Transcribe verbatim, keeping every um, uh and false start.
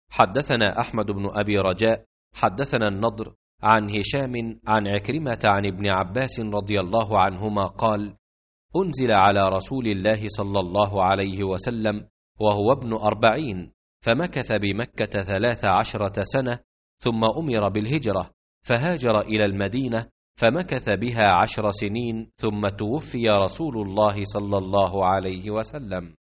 حدثنا أحمد بن أبي رجاء حدثنا النضر عن هشام عن عكرمة عن ابن عباس رضي الله عنهما قال: أنزل على رسول الله صلى الله عليه وسلم وهو ابن أربعين، فمكث بمكة ثلاث عشرة سنة، ثم أمر بالهجرة فهاجر إلى المدينة فمكث بها عشر سنين، ثم توفي رسول الله صلى الله عليه وسلم.